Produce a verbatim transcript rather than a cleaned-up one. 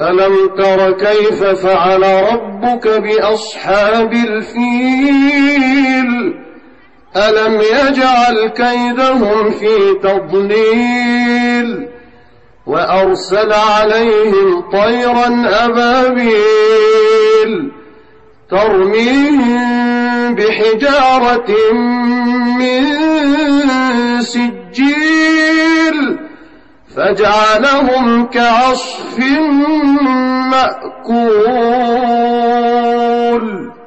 ألم تر كيف فعل ربك بأصحاب الفيل ألم يجعل كيدهم في تضليل وأرسل عليهم طيرا أبابيل ترميهم بحجارة من سجيل فجعلهم كعصف مأكول.